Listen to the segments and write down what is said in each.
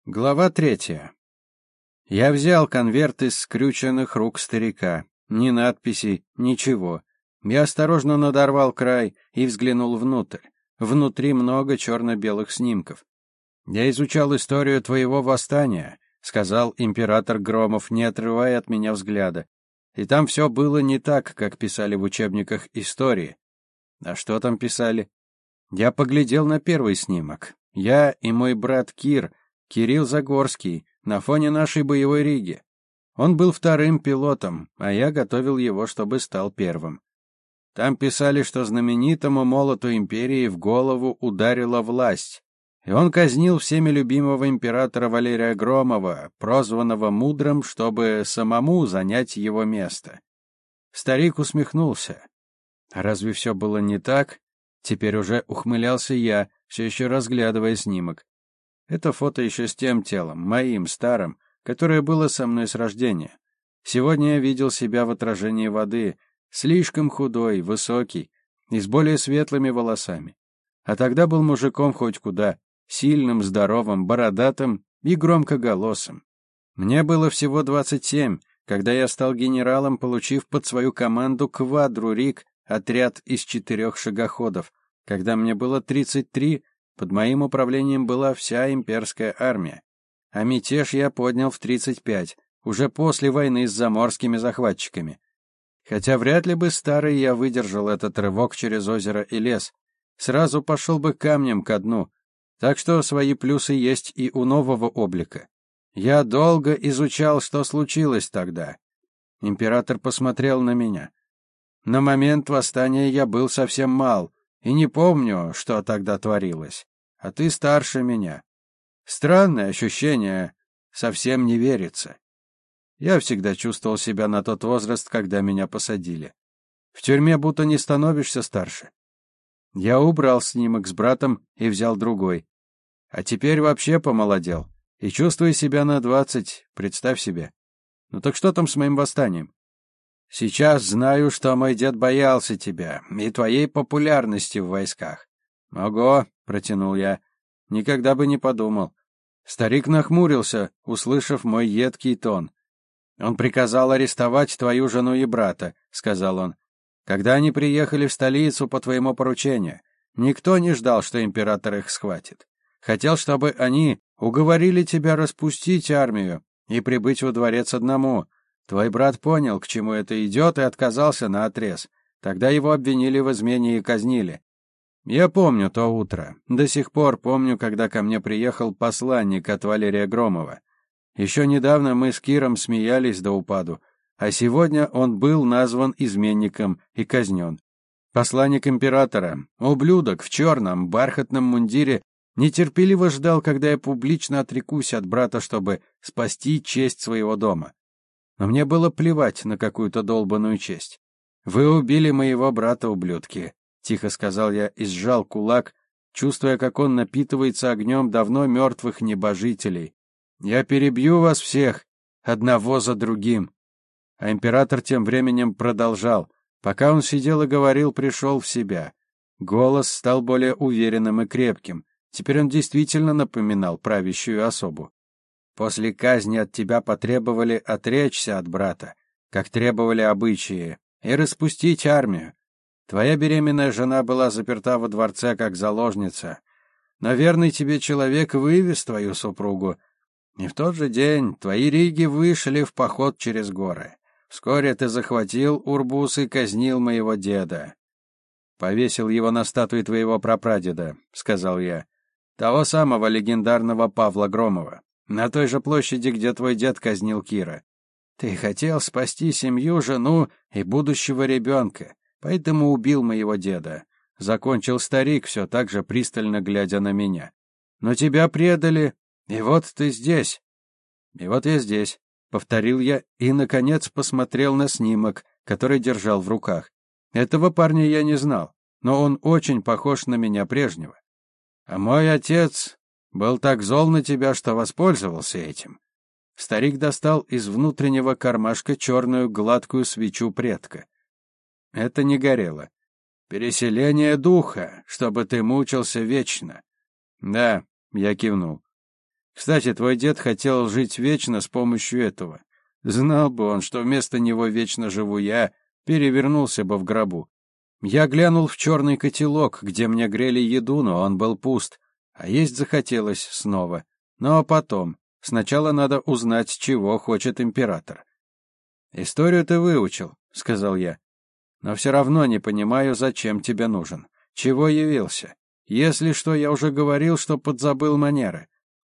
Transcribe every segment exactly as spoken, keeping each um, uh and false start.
Глава третья. Я взял конверт из скрюченных рук старика. Ни надписей, ничего. Я осторожно надорвал край и взглянул внутрь. Внутри много черно-белых снимков. «Я изучал историю твоего восстания», — сказал император Громов, не отрывая от меня взгляда. «И там все было не так, как писали в учебниках истории». «А что там писали?» Я поглядел на первый снимок. Я и мой брат Кир, Кирилл Загорский, на фоне нашей боевой риги. Он был вторым пилотом, а я готовил его, чтобы стал первым. Там писали, что знаменитому молоту империи в голову ударила власть, и он казнил всеми любимого императора Валерия Громова, прозванного Мудрым, чтобы самому занять его место. Старик усмехнулся. А разве все было не так? Теперь уже ухмылялся я, все еще разглядывая снимок. Это фото еще с тем телом, моим, старым, которое было со мной с рождения. Сегодня я видел себя в отражении воды, слишком худой, высокий и с более светлыми волосами. А тогда был мужиком хоть куда, сильным, здоровым, бородатым и громкоголосым. Мне было всего двадцать семь, когда я стал генералом, получив под свою команду квадру Риг, отряд из четырех шагоходов. Когда мне было тридцать три, под моим управлением была вся имперская армия. А мятеж я поднял в тридцать пять, уже после войны с заморскими захватчиками. Хотя вряд ли бы старый я выдержал этот рывок через озеро и лес. Сразу пошел бы камнем ко дну. Так что свои плюсы есть и у нового облика. Я долго изучал, что случилось тогда. Император посмотрел на меня. На момент восстания я был совсем мал, и не помню, что тогда творилось. А ты старше меня. Странное ощущение, совсем не верится. Я всегда чувствовал себя на тот возраст, когда меня посадили. В тюрьме будто не становишься старше. Я убрал снимок с братом и взял другой. А теперь вообще помолодел. И чувствую себя на двадцать, представь себе. Ну так что там с моим восстанием? Сейчас знаю, что мой дед боялся тебя и твоей популярности в войсках. Ого, протянул я. Никогда бы не подумал. Старик нахмурился, услышав мой едкий тон. Он приказал арестовать твою жену и брата, сказал он. Когда они приехали в столицу по твоему поручению, никто не ждал, что император их схватит. Хотел, чтобы они уговорили тебя распустить армию и прибыть во дворец одному. Твой брат понял, к чему это идет, и отказался наотрез. Тогда его обвинили в измене и казнили. Я помню то утро. До сих пор помню, когда ко мне приехал посланник от Валерия Громова. Еще недавно мы с Киром смеялись до упаду, а сегодня он был назван изменником и казнен. Посланник императора, ублюдок в черном бархатном мундире, нетерпеливо ждал, когда я публично отрекусь от брата, чтобы спасти честь своего дома. Но мне было плевать на какую-то долбаную честь. «Вы убили моего брата, ублюдки», — тихо сказал я и сжал кулак, чувствуя, как он напитывается огнем давно мертвых небожителей. «Я перебью вас всех, одного за другим». А император тем временем продолжал. Пока он сидел и говорил, пришел в себя. Голос стал более уверенным и крепким. Теперь он действительно напоминал правящую особу. После казни от тебя потребовали отречься от брата, как требовали обычаи, и распустить армию. Твоя беременная жена была заперта во дворце как заложница. Но верный тебе человек вывез твою супругу. И в тот же день твои риги вышли в поход через горы. Вскоре ты захватил Урбус и казнил моего деда. Повесил его на статуе твоего прапрадеда, сказал я. Того самого легендарного Павла Громова. На той же площади, где твой дед казнил Кира. Ты хотел спасти семью, жену и будущего ребенка, поэтому убил моего деда. Закончил старик, все так же пристально глядя на меня. Но тебя предали, и вот ты здесь. И вот я здесь, повторил я и, наконец, посмотрел на снимок, который держал в руках. Этого парня я не знал, но он очень похож на меня прежнего. А мой отец был так зол на тебя, что воспользовался этим. Старик достал из внутреннего кармашка черную гладкую свечу предка. Это не горело. Переселение духа, чтобы ты мучился вечно. Да, я кивнул. Кстати, твой дед хотел жить вечно с помощью этого. Знал бы он, что вместо него вечно живу я, перевернулся бы в гробу. Я глянул в черный котелок, где мне грели еду, но он был пуст, а есть захотелось снова. Но потом. Сначала надо узнать, чего хочет император. «Историю ты выучил», — сказал я. «Но все равно не понимаю, зачем тебе нужен. Чего явился? Если что, я уже говорил, что подзабыл манеры».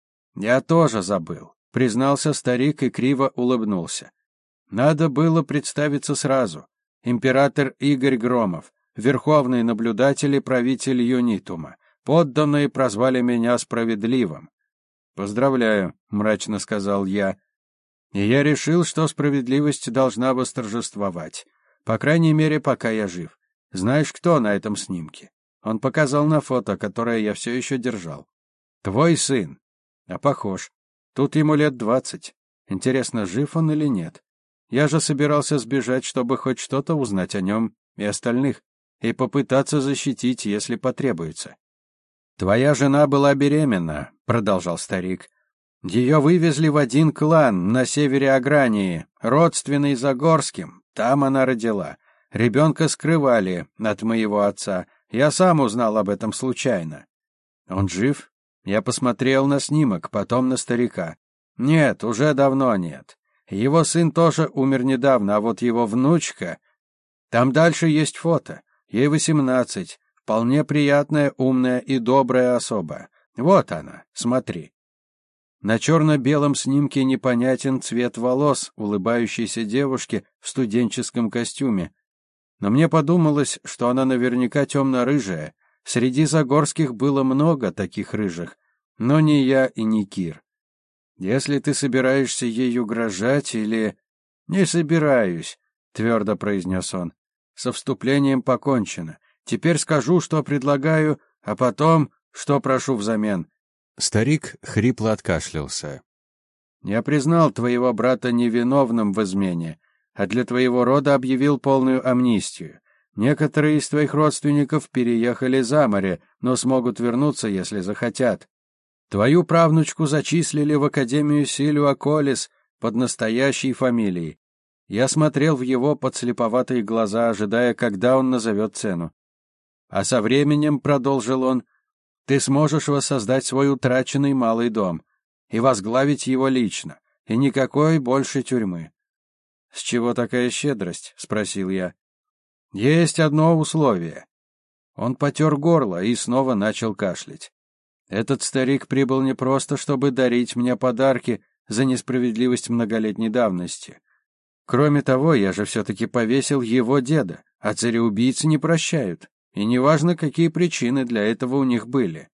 «Я тоже забыл», — признался старик и криво улыбнулся. «Надо было представиться сразу. Император Игорь Громов, верховный наблюдатель и правитель Юнитума. Подданные прозвали меня справедливым». «Поздравляю», — мрачно сказал я. «И я решил, что справедливость должна восторжествовать. По крайней мере, пока я жив. Знаешь, кто на этом снимке?» Он показал на фото, которое я все еще держал. «Твой сын. А похож. Тут ему лет двадцать. Интересно, жив он или нет? Я же собирался сбежать, чтобы хоть что-то узнать о нем и остальных, и попытаться защитить, если потребуется». «Твоя жена была беременна», — продолжал старик. «Ее вывезли в один клан на севере Агрании, родственный Загорским. Там она родила. Ребенка скрывали от моего отца. Я сам узнал об этом случайно». «Он жив?» Я посмотрел на снимок, потом на старика. «Нет, уже давно нет. Его сын тоже умер недавно, а вот его внучка... Там дальше есть фото. Ей восемнадцать. Вполне приятная, умная и добрая особа. Вот она, смотри». На черно-белом снимке непонятен цвет волос улыбающейся девушки в студенческом костюме. Но мне подумалось, что она наверняка темно-рыжая. Среди Загорских было много таких рыжих, но не я и не Кир. «Если ты собираешься ей угрожать или...» «Не собираюсь», — твердо произнес он. «Со вступлением покончено. Теперь скажу, что предлагаю, а потом, что прошу взамен». Старик хрипло откашлялся. «Я признал твоего брата невиновным в измене, а для твоего рода объявил полную амнистию. Некоторые из твоих родственников переехали за море, но смогут вернуться, если захотят. Твою правнучку зачислили в Академию Силюа-Колис под настоящей фамилией. Я смотрел в его подслеповатые глаза, ожидая, когда он назовет цену. А со временем, — продолжил он, — ты сможешь воссоздать свой утраченный малый дом и возглавить его лично, и никакой больше тюрьмы». «С чего такая щедрость?» — спросил я. «Есть одно условие». Он потер горло и снова начал кашлять. «Этот старик прибыл не просто, чтобы дарить мне подарки за несправедливость многолетней давности. Кроме того, я же все-таки повесил его деда, а цареубийцы не прощают, и неважно, какие причины для этого у них были.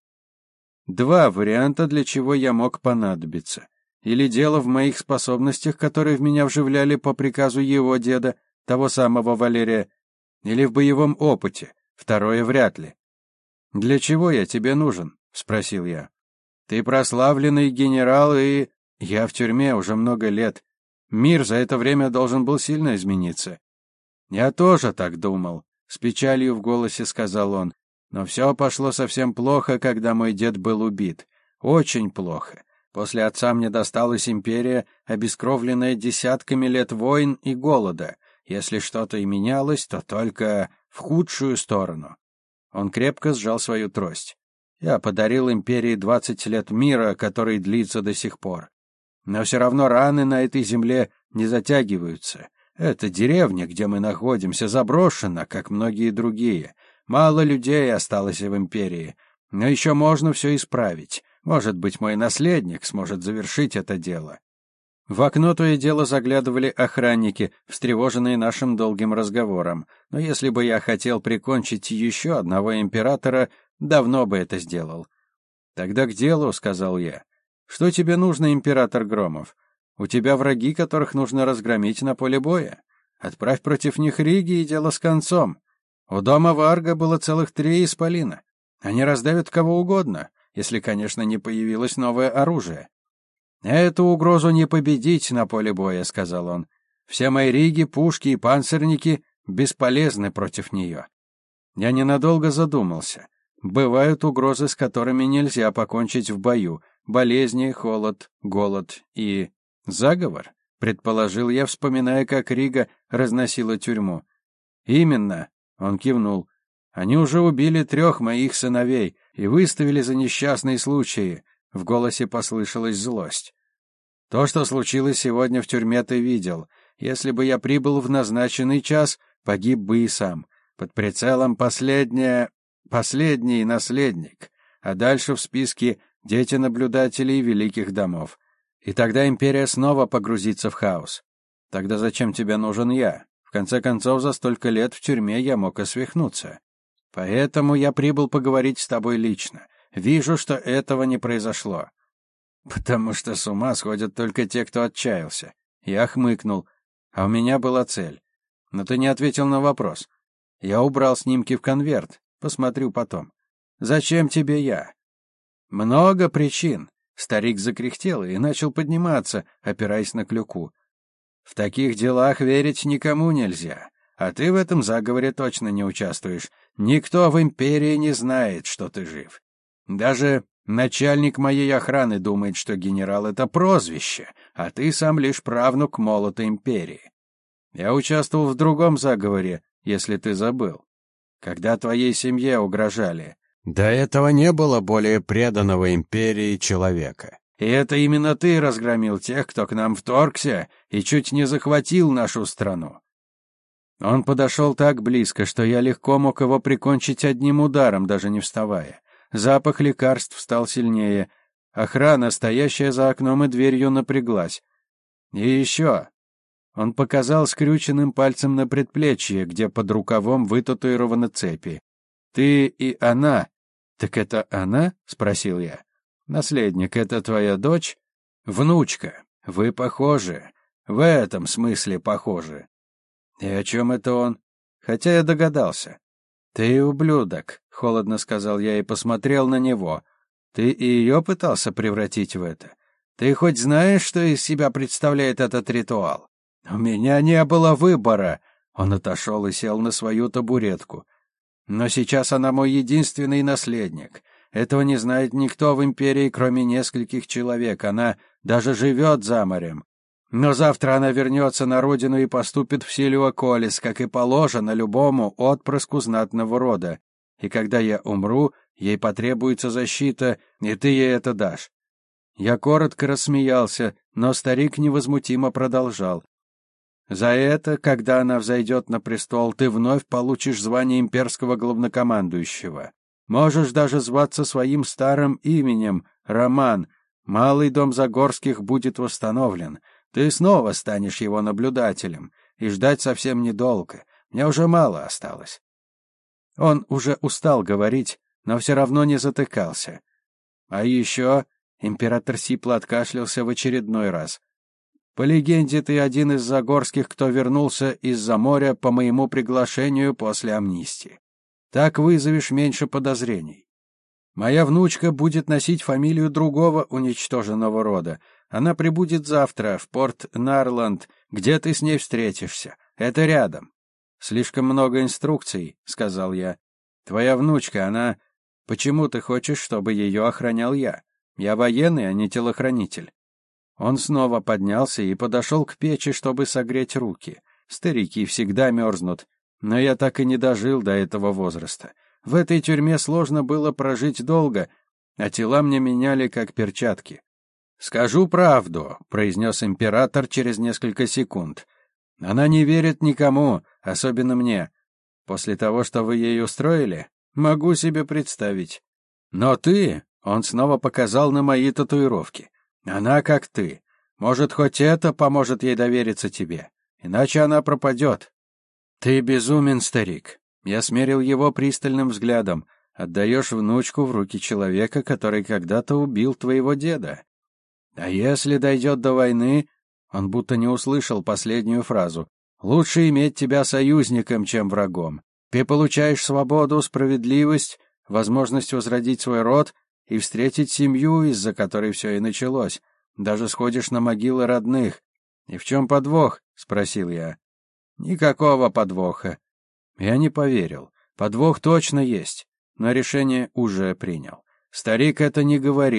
Два варианта, для чего я мог понадобиться. Или дело в моих способностях, которые в меня вживляли по приказу его деда, того самого Валерия, или в боевом опыте, второе вряд ли. «Для чего я тебе нужен?» — спросил я. «Ты прославленный генерал, и... Я в тюрьме уже много лет. Мир за это время должен был сильно измениться». «Я тоже так думал», — с печалью в голосе сказал он. «Но все пошло совсем плохо, когда мой дед был убит. Очень плохо. После отца мне досталась империя, обескровленная десятками лет войн и голода. Если что-то и менялось, то только в худшую сторону». Он крепко сжал свою трость. «Я подарил империи двадцать лет мира, который длится до сих пор. Но все равно раны на этой земле не затягиваются. Эта деревня, где мы находимся, заброшена, как многие другие. Мало людей осталось в империи, но еще можно все исправить. Может быть, мой наследник сможет завершить это дело». В окно то и дело заглядывали охранники, встревоженные нашим долгим разговором. Но если бы я хотел прикончить еще одного императора, давно бы это сделал. «Тогда к делу», — сказал я. «Что тебе нужно, император Громов? У тебя враги, которых нужно разгромить на поле боя. Отправь против них Риги, и дело с концом. У дома Варга было целых три исполина. Они раздавят кого угодно, если, конечно, не появилось новое оружие». «Эту угрозу не победить на поле боя», — сказал он. «Все мои риги, пушки и панцирники бесполезны против нее». Я ненадолго задумался. Бывают угрозы, с которыми нельзя покончить в бою, болезни, холод, голод и... заговор? Предположил я, вспоминая, как Рига разносила тюрьму. Именно, он кивнул. Они уже убили трех моих сыновей и выставили за несчастные случаи. В голосе послышалась злость. То, что случилось сегодня в тюрьме, ты видел. Если бы я прибыл в назначенный час, погиб бы и сам. Под прицелом последняя... последний наследник. А дальше в списке дети наблюдателей великих домов. И тогда империя снова погрузится в хаос. Тогда зачем тебе нужен я? В конце концов, за столько лет в тюрьме я мог освихнуться. Поэтому я прибыл поговорить с тобой лично. Вижу, что этого не произошло. Потому что с ума сходят только те, кто отчаялся. Я хмыкнул. А у меня была цель. Но ты не ответил на вопрос. Я убрал снимки в конверт. Посмотрю потом. Зачем тебе я? Много причин. Старик закряхтел и начал подниматься, опираясь на клюку. В таких делах верить никому нельзя. А ты в этом заговоре точно не участвуешь. Никто в империи не знает, что ты жив. Даже начальник моей охраны думает, что генерал — это прозвище, а ты сам лишь правнук молота империи. Я участвовал в другом заговоре, если ты забыл. Когда твоей семье угрожали. До этого не было более преданного империи человека. И это именно ты разгромил тех, кто к нам вторгся и чуть не захватил нашу страну. Он подошел так близко, что я легко мог его прикончить одним ударом, даже не вставая. Запах лекарств стал сильнее. Охрана, стоящая за окном и дверью, напряглась. И еще. Он показал скрюченным пальцем на предплечье, где под рукавом вытатуированы цепи. «Ты и она». «Так это она?» — спросил я. «Наследник, это твоя дочь?» «Внучка. Вы похожи. В этом смысле похожи». «И о чем это он?» «Хотя я догадался». «Ты ублюдок», — холодно сказал я и посмотрел на него. «Ты и ее пытался превратить в это? Ты хоть знаешь, что из себя представляет этот ритуал?» «У меня не было выбора». Он отошел и сел на свою табуретку. «Но сейчас она мой единственный наследник. Этого не знает никто в империи, кроме нескольких человек. Она даже живет за морем. Но завтра она вернется на родину и поступит в Силиуоколис, как и положено любому отпрыску знатного рода. И когда я умру, ей потребуется защита, и ты ей это дашь». Я коротко рассмеялся, но старик невозмутимо продолжал. «За это, когда она взойдет на престол, ты вновь получишь звание имперского главнокомандующего. Можешь даже зваться своим старым именем — Роман. Малый дом Загорских будет восстановлен. Ты снова станешь его наблюдателем, и ждать совсем недолго. Мне уже мало осталось». Он уже устал говорить, но все равно не затыкался. А еще император сипло откашлялся в очередной раз. «По легенде, ты один из Загорских, кто вернулся из-за моря по моему приглашению после амнистии. Так вызовешь меньше подозрений. Моя внучка будет носить фамилию другого уничтоженного рода. Она прибудет завтра в порт Нарланд, где ты с ней встретишься. Это рядом». «Слишком много инструкций», — сказал я. «Твоя внучка, она... Почему ты хочешь, чтобы ее охранял я? Я военный, а не телохранитель». Он снова поднялся и подошел к печи, чтобы согреть руки. Старики всегда мерзнут, но я так и не дожил до этого возраста. В этой тюрьме сложно было прожить долго, а тела мне меняли как перчатки. «Скажу правду», — произнес император через несколько секунд. «Она не верит никому, особенно мне. После того, что вы ей устроили, могу себе представить. Но ты...» — он снова показал на мои татуировки. «Она как ты. Может, хоть это поможет ей довериться тебе. Иначе она пропадет». «Ты безумен, старик». Я смерил его пристальным взглядом. «Отдаешь внучку в руки человека, который когда-то убил твоего деда. А если дойдет до войны...» Он будто не услышал последнюю фразу. «Лучше иметь тебя союзником, чем врагом. Ты получаешь свободу, справедливость, возможность возродить свой род и встретить семью, из-за которой все и началось. Даже сходишь на могилы родных. И в чем подвох?» — спросил я. «Никакого подвоха». Я не поверил. Подвох точно есть, но решение уже принял. Старик это не говорил,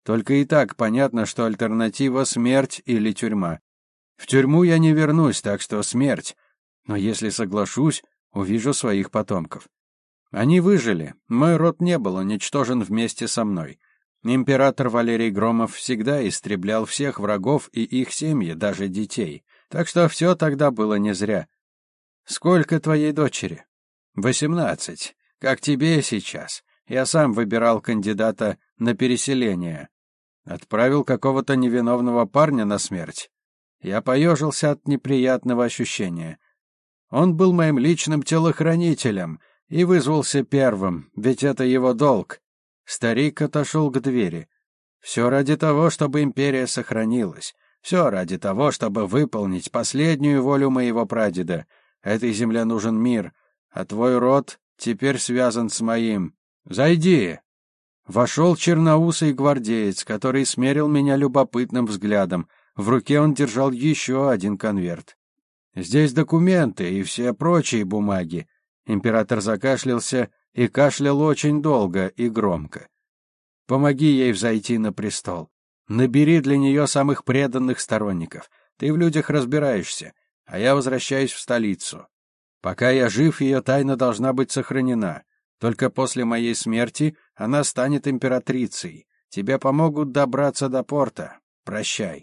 Только и так понятно, что альтернатива — смерть или тюрьма. В тюрьму я не вернусь, так что смерть. Но если соглашусь, увижу своих потомков. Они выжили, мой род не был уничтожен вместе со мной. Император Валерий Громов всегда истреблял всех врагов и их семьи, даже детей. Так что все тогда было не зря. Сколько твоей дочери? Восемнадцать. Как тебе сейчас? Я сам выбирал кандидата на переселение. Отправил какого-то невиновного парня на смерть. Я поежился от неприятного ощущения. Он был моим личным телохранителем и вызвался первым, ведь это его долг. Старик отошел к двери. Все ради того, чтобы империя сохранилась. Все ради того, чтобы выполнить последнюю волю моего прадеда. Этой земле нужен мир, а твой род теперь связан с моим. Зайди!» Вошел черноусый гвардеец, который смерил меня любопытным взглядом. В руке он держал еще один конверт. «Здесь документы и все прочие бумаги». Император закашлялся и кашлял очень долго и громко. «Помоги ей взойти на престол. Набери для нее самых преданных сторонников. Ты в людях разбираешься, а я возвращаюсь в столицу. Пока я жив, ее тайна должна быть сохранена. Только после моей смерти она станет императрицей. Тебе помогут добраться до порта. Прощай».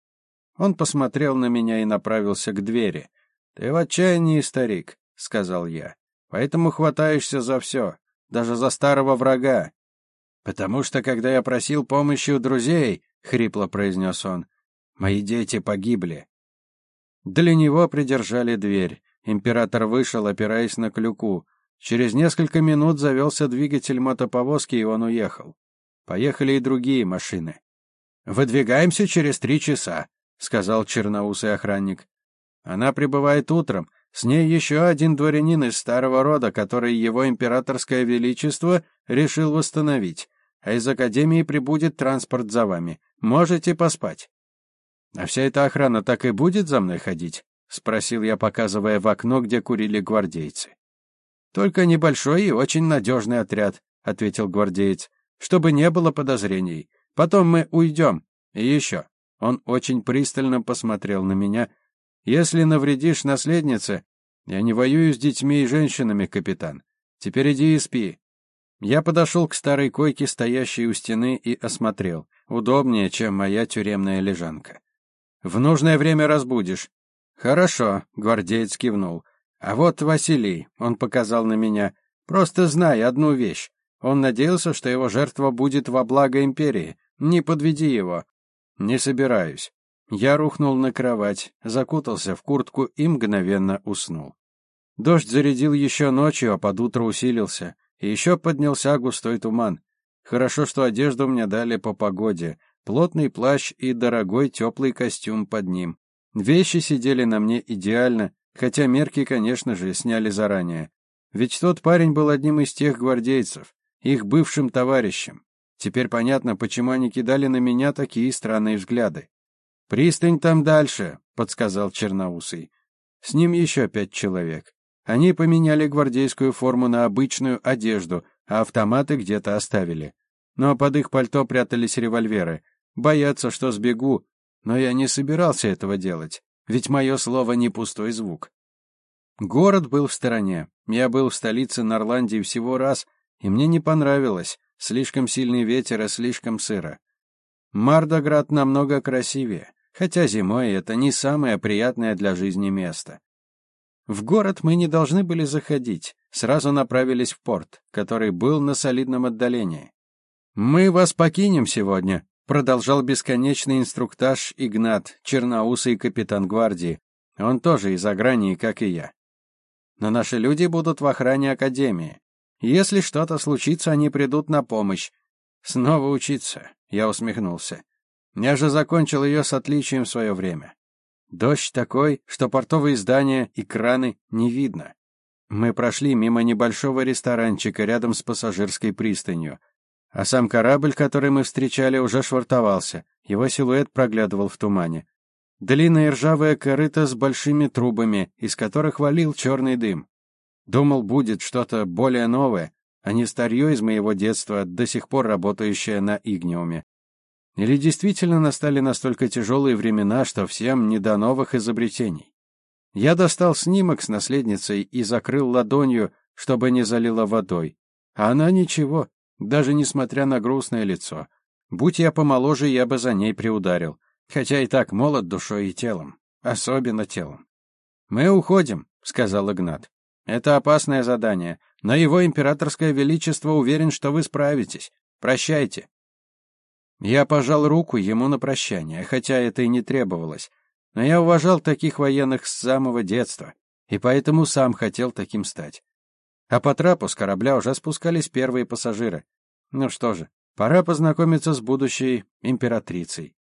Он посмотрел на меня и направился к двери. «Ты в отчаянии, старик», — сказал я. «Поэтому хватаешься за все, даже за старого врага». «Потому что, когда я просил помощи у друзей», — хрипло произнес он, — «мои дети погибли». Для него придержали дверь. Император вышел, опираясь на клюку. Через несколько минут завелся двигатель мотоповозки, и он уехал. Поехали и другие машины. «Выдвигаемся через три часа», — сказал черноусый охранник. «Она прибывает утром. С ней еще один дворянин из старого рода, который его императорское величество решил восстановить. А из академии прибудет транспорт за вами. Можете поспать». «А вся эта охрана так и будет за мной ходить?» — спросил я, показывая в окно, где курили гвардейцы. «Только небольшой и очень надежный отряд», — ответил гвардеец, — «чтобы не было подозрений. Потом мы уйдем. И еще». Он очень пристально посмотрел на меня. «Если навредишь наследнице, я не воюю с детьми и женщинами, капитан. Теперь иди и спи». Я подошел к старой койке, стоящей у стены, и осмотрел. Удобнее, чем моя тюремная лежанка. «В нужное время разбудишь». «Хорошо», — гвардеец кивнул. «А вот Василий», — он показал на меня, — «просто знай одну вещь. Он надеялся, что его жертва будет во благо империи. Не подведи его». «Не собираюсь». Я рухнул на кровать, закутался в куртку и мгновенно уснул. Дождь зарядил еще ночью, а под утро усилился, и еще поднялся густой туман. Хорошо, что одежду мне дали по погоде, плотный плащ и дорогой теплый костюм под ним. Вещи сидели на мне идеально, хотя мерки, конечно же, сняли заранее. Ведь тот парень был одним из тех гвардейцев, их бывшим товарищем. Теперь понятно, почему они кидали на меня такие странные взгляды. «Пристань там дальше», — подсказал черноусый. С ним еще пять человек. Они поменяли гвардейскую форму на обычную одежду, а автоматы где-то оставили. Но под их пальто прятались револьверы. Боятся, что сбегу, но я не собирался этого делать, ведь мое слово не пустой звук. Город был в стороне. Я был в столице Норландии всего раз, и мне не понравилось. Слишком сильный ветер и слишком сыро. Мардоград намного красивее, хотя зимой это не самое приятное для жизни место. В город мы не должны были заходить, сразу направились в порт, который был на солидном отдалении. «Мы вас покинем сегодня», — продолжал бесконечный инструктаж Игнат, черноусый капитан гвардии. Он тоже из Агрании, как и я. «Но наши люди будут в охране академии. Если что-то случится, они придут на помощь. Снова учиться», — я усмехнулся. «Я же закончил ее с отличием в свое время. Дождь такой, что портовые здания и краны не видно. Мы прошли мимо небольшого ресторанчика рядом с пассажирской пристанью, а сам корабль, который мы встречали, уже швартовался. Его силуэт проглядывал в тумане. Длинная ржавая корыта с большими трубами, из которых валил черный дым. Думал, будет что-то более новое, а не старье из моего детства, до сих пор работающее на игниуме. Или действительно настали настолько тяжелые времена, что всем не до новых изобретений? Я достал снимок с наследницей и закрыл ладонью, чтобы не залило водой. А она ничего, даже несмотря на грустное лицо. Будь я помоложе, я бы за ней приударил. Хотя и так молод душой и телом. Особенно телом. «Мы уходим», — сказал Игнат. «Это опасное задание, но его императорское величество уверен, что вы справитесь. Прощайте». Я пожал руку ему на прощание, хотя это и не требовалось. Но я уважал таких военных с самого детства, и поэтому сам хотел таким стать. А по трапу с корабля уже спускались первые пассажиры. Ну что же, пора познакомиться с будущей императрицей.